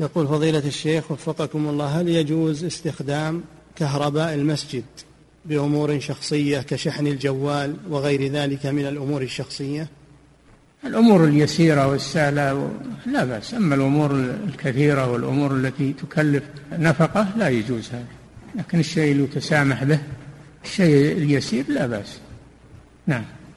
يقول فضيلة الشيخ وفقكم الله، هل يجوز استخدام كهرباء المسجد بأمور شخصية كشحن الجوال وغير ذلك من الأمور الشخصية؟ الأمور اليسيرة والسهلة لا بأس، أما الأمور الكثيرة والأمور التي تكلف نفقة لا يجوز هذا، لكن الشيء اللي تسامح به الشيء اليسير لا بأس. نعم.